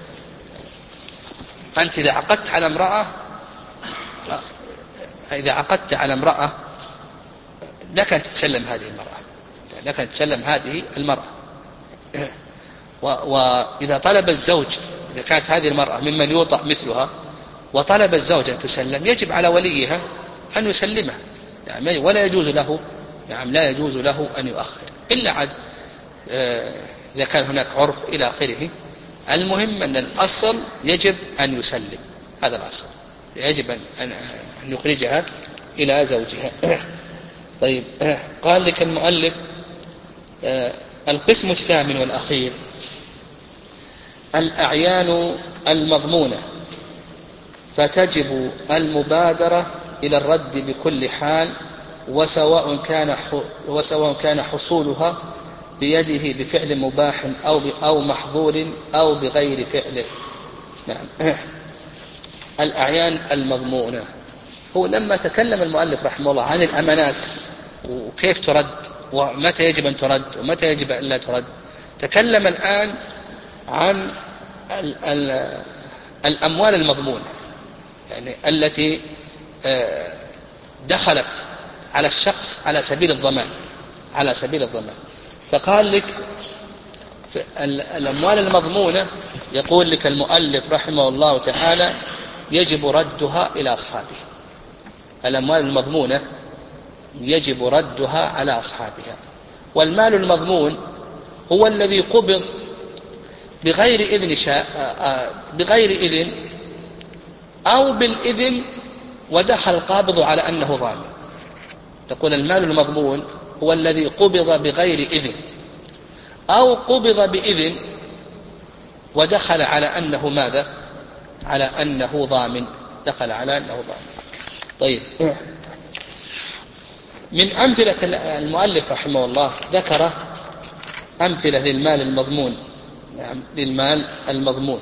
أنت إذا عقدت على امرأة إذا عقدت على امرأة لك أن تتسلم هذه المرأة، لك أن تتسلم هذه المرأة. وإذا طلب الزوج، إذا كانت هذه المرأة ممن يوطأ مثلها وطلب الزوج أن تسلم، يجب على وليها أن يسلمها، يعني ولا يجوز له يعني لا يجوز له أن يؤخر إلا عد إذا كان هناك عرف إلى آخره. المهم أن الأصل يجب أن يسلم، هذا الأصل. يجب أن يخرجها إلى زوجها. طيب، قال لك المؤلف القسم الثامن والأخير الأعيان المضمونة، فتجب المبادرة إلى الرد بكل حال، وسواء كان وسواء كان حصولها بيده بفعل مباح أو أو محظور أو بغير فعله. نعم. الأعيان المضمونة، هو لما تكلم المؤلف رحمه الله عن الأمانات وكيف ترد ومتى يجب أن ترد ومتى يجب أن لا ترد، تكلم الآن عن ال ال الأموال المضمونة، يعني التي دخلت على الشخص على سبيل الضمان على سبيل الضمان فقال لك الأموال المضمونة، يقول لك المؤلف رحمه الله تعالى يجب ردها إلى أصحابها. الأموال المضمونة يجب ردها على أصحابها. والمال المضمون هو الذي قبض بغير إذن شاء بغير إذن أو بالإذن ودخل القابض على أنه ضامن. تقول المال المضمون هو الذي قبض بغير إذن أو قبض بإذن ودخل على أنه ماذا؟ على أنه ضامن دخل على أنه ضامن. طيب، من أمثلة المؤلف رحمه الله ذكر أمثلة للمال المضمون. نعم، للمال المضمون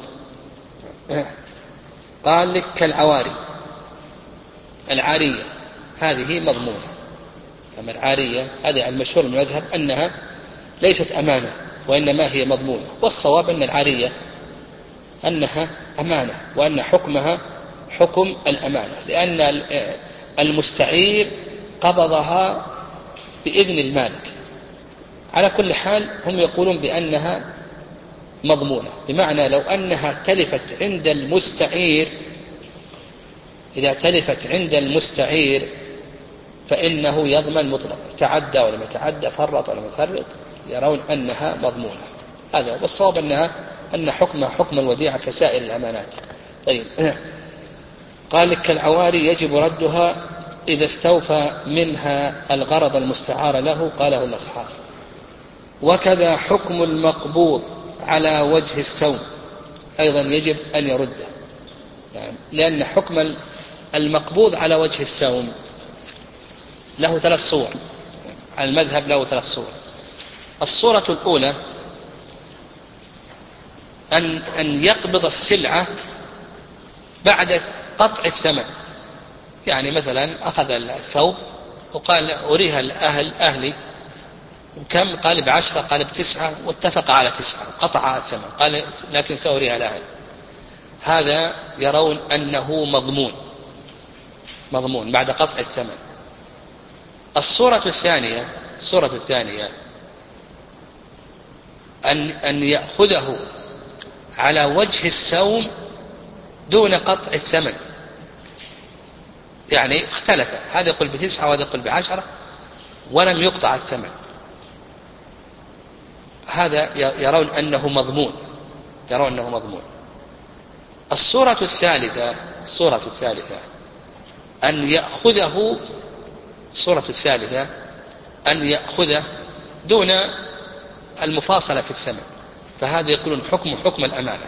قال لك كالعواري. العارية هذه مضمونة، أما العارية هذه المشهور من المذهب أنها ليست أمانة وإنما هي مضمونة، والصواب أن العارية أنها أمانة وأن حكمها حكم الأمانة، لأن المستعير قبضها بإذن المالك. على كل حال هم يقولون بأنها مضمونة، بمعنى لو أنها تلفت عند المستعير، إذا تلفت عند المستعير فإنه يضمن مطلقا، تعدى ولم يتعدى، فرط ولم يفرط، يرون أنها مضمونة. هذا والصواب أنها أن حكمها حكم الوديعة كسائر الأمانات. طيب، قال لك كالعواري يجب ردها إذا استوفى منها الغرض المستعار له، قاله الأصحاب. وكذا حكم المقبوض على وجه السوم أيضا يجب أن يرده، يعني لأن حكم المقبوض على وجه السوم له ثلاث صور، على المذهب له ثلاث صور. الصورة الأولى أن, أن يقبض السلعة بعد قطع الثمن، يعني مثلا أخذ الثوب وقال أريها الأهل أهلي، وكم؟ قال بعشرة، قال بتسعة، واتفق على تسعة، قطع الثمن، قال لكن سأريها الأهل. هذا يرون أنه مضمون مضمون بعد قطع الثمن. الصورة الثانية الصورة الثانية أن, أن يأخذه على وجه السوم دون قطع الثمن، يعني اختلف، هذا يقول بتسعة وهذا يقول بعشرة ولم يقطع الثمن، هذا يرون أنه مضمون يرون أنه مضمون. الصورة الثالثة الصورة الثالثة أن يأخذه الصورة الثالثة أن يأخذه دون المفاصلة في الثمن، فهذا يكون حكم حكم الأمانة.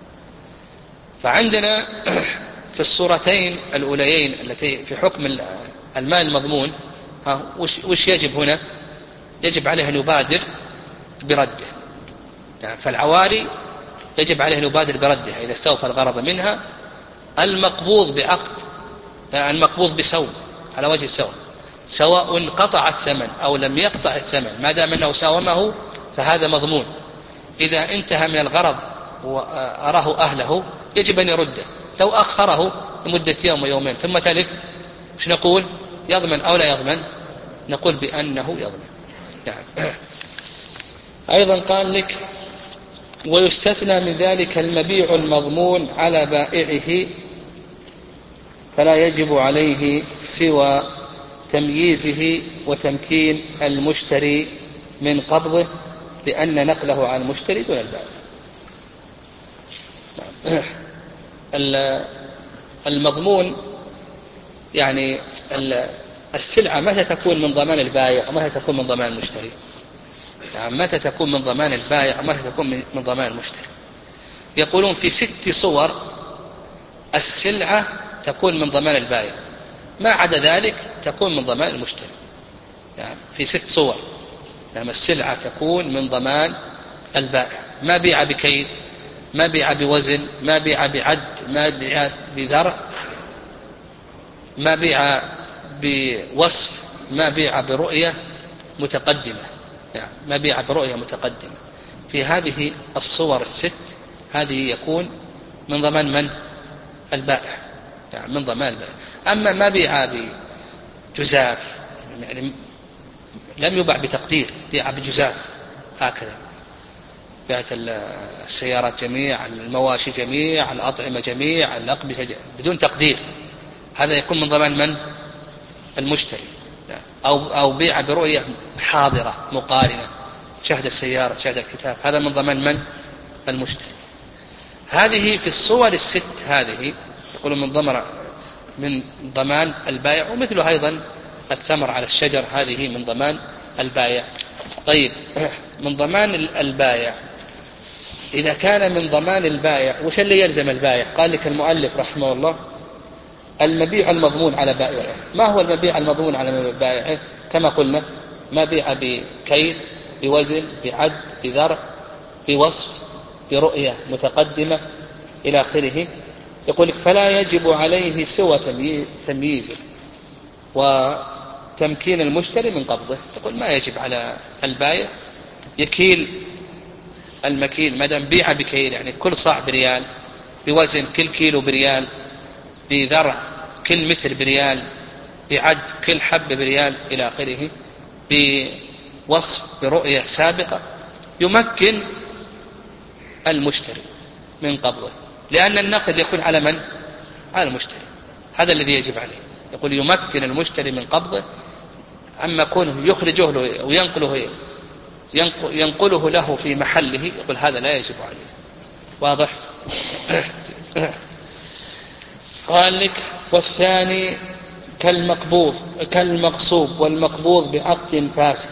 فعندنا في الصورتين الأوليين التي في حكم المال المضمون، ها وش يجب هنا؟ يجب عليه أن يبادر برده، يعني فالعواري يجب عليه أن يبادر بردها إذا استوفى الغرض منها. المقبوض بعقد، المقبوض بسوم على وجه السوم، سواء قطع الثمن أو لم يقطع الثمن، ما دام أنه ساومه فهذا مضمون. إذا انتهى من الغرض وأراه أهله يجب أن يرده. لو أخره لمدة يوم ويومين ثم تلف، مش نقول يضمن أو لا يضمن؟ نقول بأنه يضمن. يعني أيضا قال لك ويستثنى من ذلك المبيع المضمون على بائعه، فلا يجب عليه سوى تمييزه وتمكين المشتري من قبضه، لأن نقله عن المشتري دون البائع. المضمون يعني السلعة متى تكون من ضمان البائع ومتى تكون من ضمان المشتري؟ يعني متى تكون من ضمان البائع ومتى تكون من ضمان المشتري؟ يقولون في ست صور السلعة تكون من ضمان البائع، ما عدا ذلك تكون من ضمان المشتري. يعني في ست صور يعني السلعة تكون من ضمان البائع: ما بيع بكيل، ما بيع بوزن، ما بيع بعد، ما بيع بذرع، ما بيع بوصف، ما بيع برؤية متقدمة. يعني ما بيع برؤية متقدمة. في هذه الصور الست هذه يكون من ضمان من؟ البائع. يعني من ضمان البائع. أما ما بيع بجزاف يعني لم يباع بتقدير، بيع بجزاف هكذا، بيعت السيارات جميع، المواشي جميع، الأطعمة جميع، الأقمشة جميع بدون تقدير، هذا يكون من ضمان من؟ المشتري. أو أو بيع برؤية حاضرة مقارنة، شهد السيارة شهد الكتاب، هذا من ضمان من؟ المشتري. هذه في الصور الست هذه يقول من ضمن من ضمان البائع. ومثله أيضا الثمر على الشجر، هذه من ضمان البائع. طيب، من ضمان البائع إذا كان من ضمان البائع وش اللي يلزم البائع؟ قال لك المؤلف رحمه الله: المبيع المضمون على بائعه. ما هو المبيع المضمون على بائعه؟ كما قلنا: ما بيع بكيل، بوزن، بعد، بذرع، بوصف، برؤية متقدمة إلى آخره. يقول لك: فلا يجب عليه سوى تمييز وتمكين المشتري من قبضه. يقول ما يجب على البائع يكيل المكيل ما دام بيع بكيل، يعني كل صاع بريال، بوزن كل كيلو بريال، بذرع كل متر بريال، بعد كل حبة بريال إلى آخره، بوصف برؤية سابقة، يمكن المشتري من قبضه، لأن النقد يكون على من؟ على المشتري. هذا الذي يجب عليه. يقول يمكن المشتري من قبضه. أما كونه يخرجه له وينقله ينقله له في محله، يقول هذا لا يجب عليه. واضح؟ قال لك: والثاني كالمقبوض كالمغصوب والمقبوض بعقد فاسد.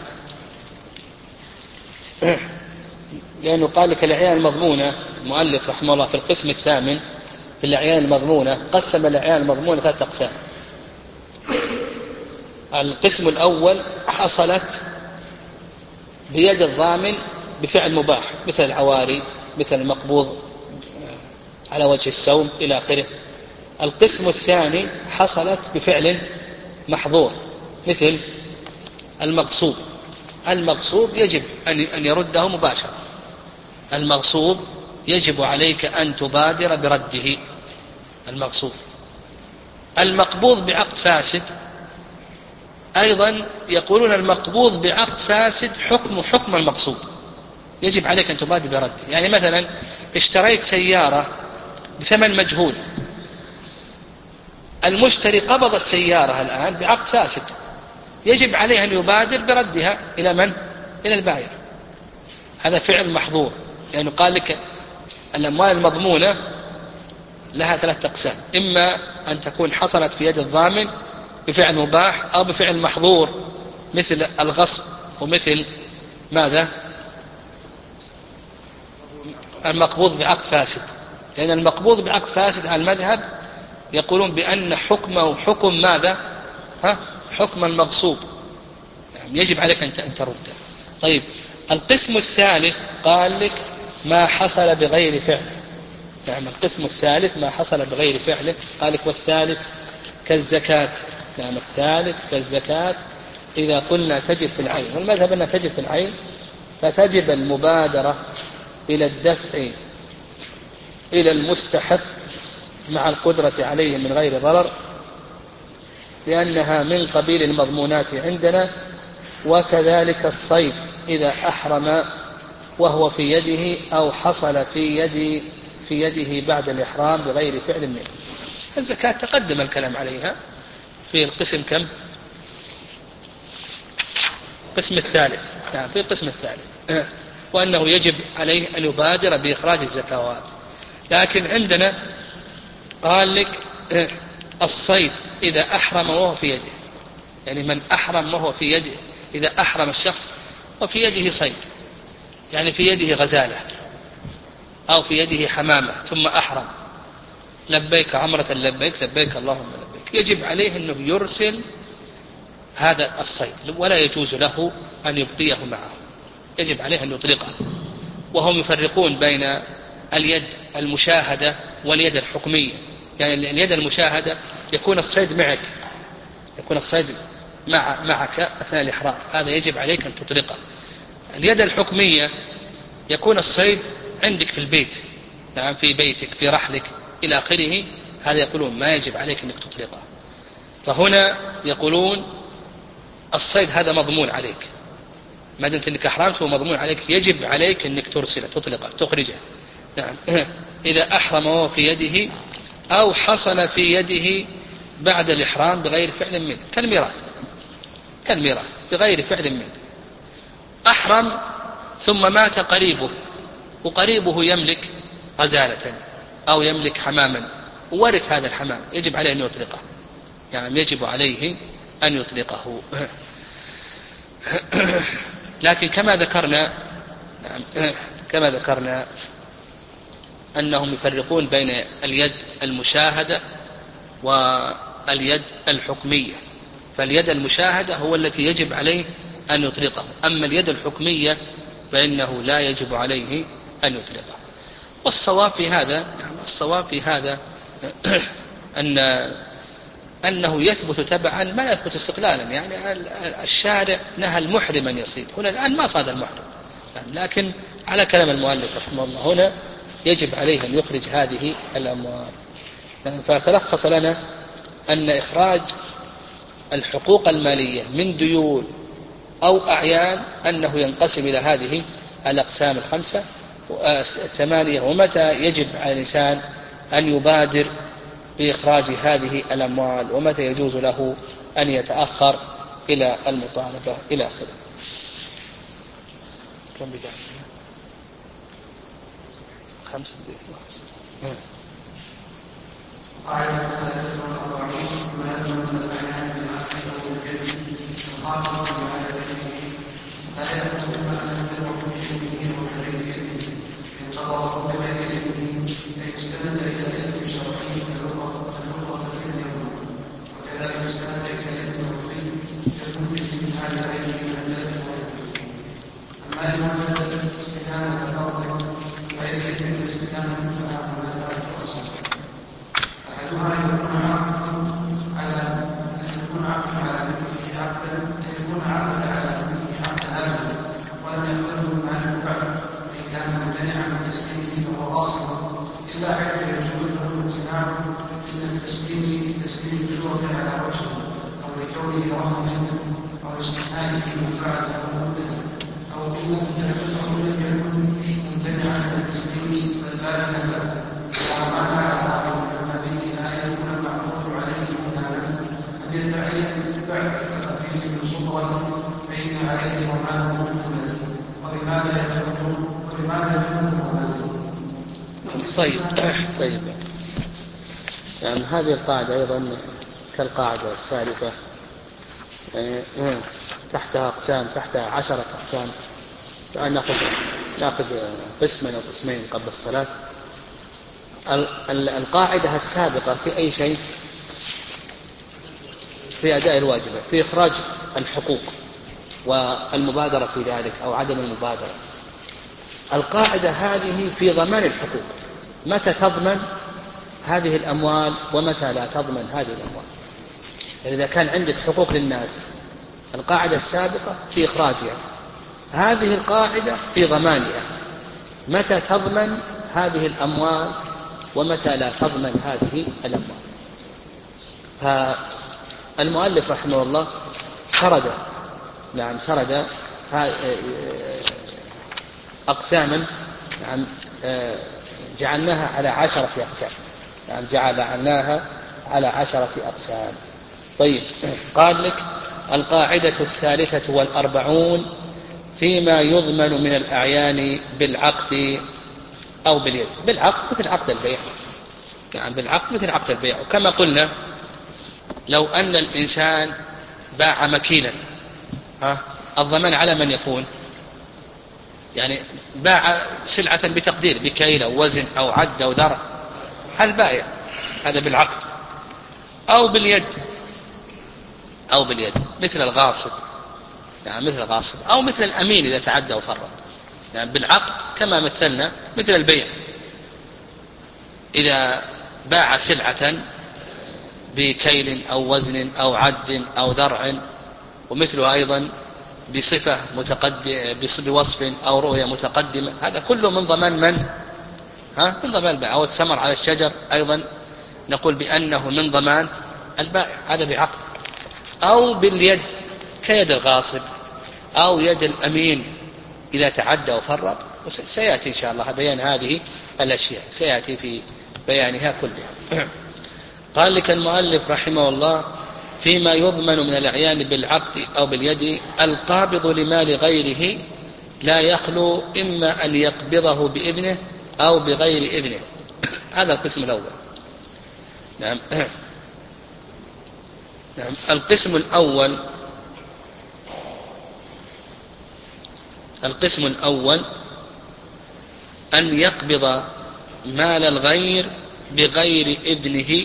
لأنه قال لك الأعيان المضمونة، المؤلف رحمه الله في القسم الثامن في الأعيان المضمونة قسم الأعيان المضمونة ثلاثة أقسام. القسم الأول حصلت بيد الضامن بفعل مباح، مثل العواري، مثل المقبوض على وجه السوم إلى آخره. القسم الثاني حصلت بفعل محظور، مثل المغصوب. المغصوب يجب أن يرده مباشرة. المغصوب يجب عليك أن تبادر برده. المغصوب. المقبوض بعقد فاسد أيضا يقولون المقبوض بعقد فاسد حكم حكم المغصوب، يجب عليك أن تبادر برده. يعني مثلا اشتريت سيارة بثمن مجهول، المشتري قبض السيارة الآن بعقد فاسد، يجب عليه أن يبادر بردها إلى من؟ إلى البائع. هذا فعل محظور. يعني قال لك الأموال المضمونة لها ثلاثة أقسام: إما أن تكون حصلت في يد الضامن بفعل مباح، أو بفعل محظور مثل الغصب، ومثل ماذا؟ المقبوض بعقد فاسد. لأن المقبوض بعقد فاسد على المذهب يقولون بأن حكمه حكم ماذا؟ ها؟ حكم المغصوب، يعني يجب عليك أن ترده. طيب، القسم الثالث قال لك ما حصل بغير فعله. يعني القسم الثالث ما حصل بغير فعله. قال لك: والثالث كالزكاة. يعني الثالث كالزكاة إذا قلنا تجب في العين، والمذهب أنها تجب في العين، فتجب المبادرة إلى الدفع إلى المستحق مع القدرة عليه من غير ضرر، لأنها من قبيل المضمونات عندنا. وكذلك الصيد إذا أحرم وهو في يده أو حصل في يد في يده بعد الإحرام بغير فعل منه. الزكاة تقدم الكلام عليها في القسم كم؟ القسم الثالث. نعم، في القسم الثالث، وأنه يجب عليه أن يبادر بإخراج الزكوات. لكن عندنا قال لك الصيد إذا أحرم وهو في يده، يعني من أحرم وهو في يده، إذا أحرم الشخص وفي يده صيد، يعني في يده غزالة أو في يده حمامة ثم أحرم، لبيك عمرة لبيك لبيك اللهم لبيك، يجب عليه أنه يرسل هذا الصيد ولا يجوز له أن يبقيه معه، يجب عليه أن يطلقه. وهم يفرقون بين اليد المشاهدة واليد الحكمية، يعني اليد المشاهدة يكون الصيد معك، يكون الصيد مع معك أثناء الإحرام، هذا يجب عليك أن تطلقه. اليد الحكمية يكون الصيد عندك في البيت، نعم في بيتك في رحلك إلى آخره، هذا يقولون ما يجب عليك أنك تطلقه. فهنا يقولون الصيد هذا مضمون عليك، ما دمت أنك أحرمت هو مضمون عليك، يجب عليك أنك ترسله تطلقه تخرجه. نعم إذا أحرم وهو في يده أو حصل في يده بعد الإحرام بغير فعل منه، كالميراث، كالميراث بغير فعل منه، أحرم ثم مات قريبه وقريبه يملك غزالة أو يملك حماما وورث هذا الحمام، يجب عليه أن يطلقه، يعني يجب عليه أن يطلقه. لكن كما ذكرنا كما ذكرنا أنهم يفرقون بين اليد المشاهدة واليد الحكمية، فاليد المشاهدة هو التي يجب عليه أن يطلقه، أما اليد الحكمية فإنه لا يجب عليه أن يطلقه. والصواب في هذا يعني الصواب في هذا أن أنه يثبت تبعا ما يثبت استقلالا، يعني الشارع نهى المحرم أن يصيد، هنا الآن ما صاد المحرم، لكن على كلام المؤلف رحمه الله هنا يجب عليه أن يخرج هذه الأموال. فتلخص لنا أن إخراج الحقوق المالية من ديون أو أعيان أنه ينقسم إلى هذه الأقسام الخمسة الثمانية، ومتى يجب على الإنسان أن يبادر بإخراج هذه الأموال ومتى يجوز له أن يتأخر إلى المطالبة إلى آخره. كم بدأ؟ خمسة زي طيب طيب يعني هذه القاعدة أيضا كالقاعدة السالفة تحتها أقسام، تحتها عشرة أقسام، يعني نأخذ نأخذ قسما أو قسمين قبل الصلاة. القاعدة السابقة في أي شيء في أداء الواجبات، في إخراج الحقوق والمبادرة في ذلك أو عدم المبادرة. القاعدة هذه في ضمان الحقوق، متى تضمن هذه الأموال ومتى لا تضمن هذه الأموال. يعني إذا كان عندك حقوق للناس القاعدة السابقة في إخراجها، هذه القاعدة في ضمانها، متى تضمن هذه الأموال ومتى لا تضمن هذه الأموال. فالمؤلف رحمه الله سرد نعم سرد أقساما نعم جعلناها على عشرة أقسام، نعم جعلناها على عشرة أقسام. طيب قال لك القاعدة الثالثة والأربعون فيما يضمن من الأعيان بالعقد أو باليد. بالعقد مثل عقد البيع، يعني بالعقد مثل عقد البيع. وكما قلنا لو أن الإنسان باع مكيلا، ها الضمان على من يكون؟ يعني باع سلعة بتقدير بكيل أو وزن أو عد أو ذرة، على البائع، هذا بالعقد. أو باليد، أو باليد مثل الغاصب، يعني مثل الغاصب، أو مثل الأمين إذا تعدى وفرط، يعني بالعقد كما مثلنا مثل البيع. إذا باع سلعة بكيل أو وزن أو عد أو ذرع، ومثله أيضا بصفة متقدمة بوصف أو رؤية متقدمة، هذا كله من ضمان من؟ ها من ضمان البائع. أو الثمر على الشجر أيضا نقول بأنه من ضمان البائع، هذا بعقد. أو باليد كيد الغاصب، أو يد الأمين إذا تعدى وفرط. سيأتي إن شاء الله بيان هذه الأشياء، سيأتي في بيانها كلها. قال لك المؤلف رحمه الله: فيما يضمن من الأعيان بالعقد أو باليد، القابض لمال غيره لا يخلو إما أن يقبضه بإذنه أو بغير إذنه. هذا القسم الأول. نعم. نعم. القسم الأول القسم الأول أن يقبض مال الغير بغير إذنه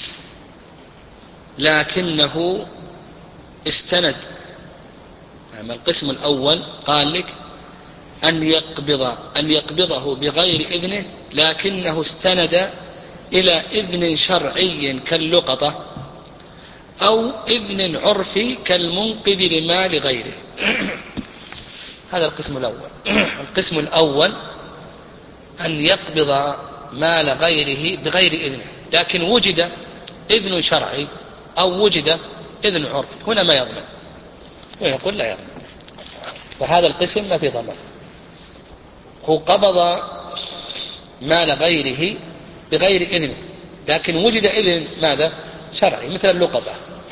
لكنه استند. يعني القسم الأول قال لك أن يقبض أن يقبضه بغير إذنه لكنه استند إلى إذن شرعي كاللقطة أو إذن عرفي كالمنقذ لمال غيره. هذا القسم الأول. القسم الأول أن يقبض مال غيره بغير إذنه، لكن وجد إذن شرعي أو وجد إذن عرفي، هنا ما يضمن، ويقول لا يضمن. فهذا القسم ما في ضمان. هو قبض مال غيره بغير إذنه، لكن وجد إذن ماذا؟ شرعي، مثل اللقطة،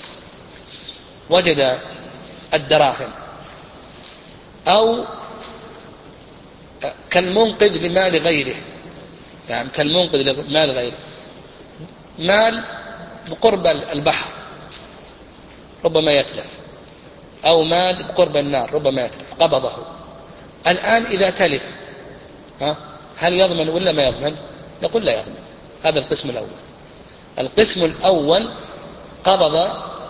وجد الدراهم، أو كالمنقذ لمال غيره، يعني كالمنقذ لمال غيره، مال بقرب البحر ربما يتلف، أو مال بقرب النار ربما يتلف، قبضه. الآن إذا تلف ها هل يضمن ولا ما يضمن؟ نقول لا يضمن. هذا القسم الأول. القسم الأول قبض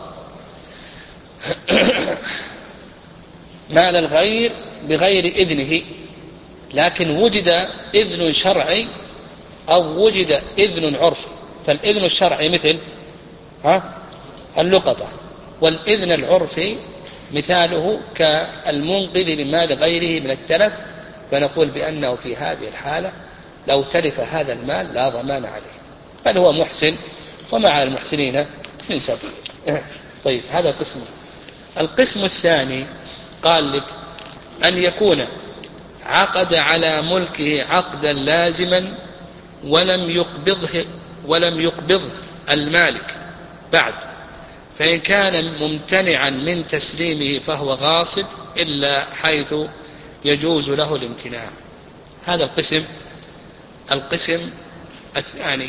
مال الغير بغير إذنه، لكن وجد إذن شرعي أو وجد إذن عرفي. فالإذن الشرعي مثل ها اللقطة، والإذن العرفي مثاله كالمنقذ لمال غيره من التلف. فنقول بأنه في هذه الحالة لو تلف هذا المال لا ضمان عليه، بل هو محسن وما على المحسنين من سبيل. طيب، هذا القسم. القسم الثاني قال لك أن يكون عقد على ملكه عقدا لازما ولم يقبضه ولم يقبضه المالك بعد، فإن كان ممتنعا من تسليمه فهو غاصب إلا حيث يجوز له الامتناع. هذا القسم القسم الثاني.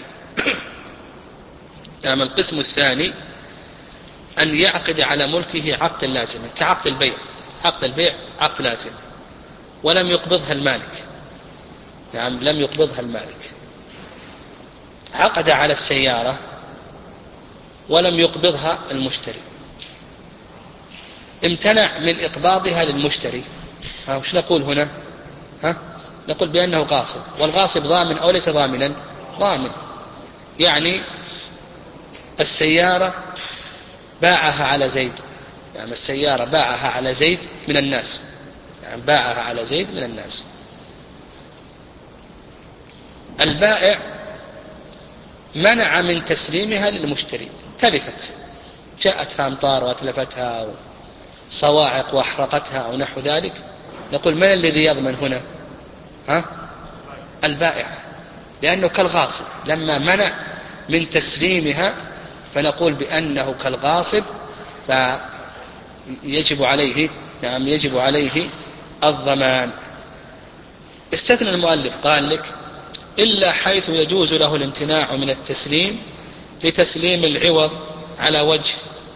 أما القسم الثاني أن يعقد على ملكه عقدا لازما كعقد البيع. عقد البيع عقد لازم ولم يقبضها المالك، نعم لم يقبضها المالك. عقد على السيارة ولم يقبضها المشتري، امتنع من إقباضها للمشتري، ها وش نقول هنا؟ ها نقول بأنه غاصب. والغاصب ضامن أو ليس ضامنا؟ ضامن. يعني السيارة باعها على زيد، يعني السيارة باعها على زيد من الناس، يعني باعها على زيد من الناس. البائع منع من تسليمها للمشتري، تلفت، جاءتها أمطار وأتلفتها صواعق وأحرقتها أو نحو ذلك. نقول من الذي يضمن هنا؟ ها؟ البائع، لأنه كالغاصب لما منع من تسليمها، فنقول بأنه كالغاصب فيجب عليه نعم يجب عليه الضمان. استثنى المؤلف قال لك إلا حيث يجوز له الامتناع من التسليم لتسليم العوض على وجه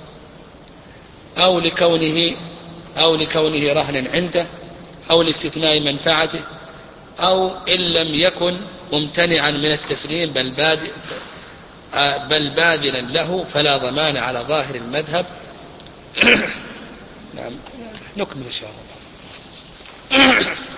أو لكونه أو لكونه رهنا عنده أو لاستثناء منفعته، أو إن لم يكن ممتنعا من التسليم بل بادئ بل باذلا له فلا ضمان على ظاهر المذهب. نعم نكمل إن شاء الله.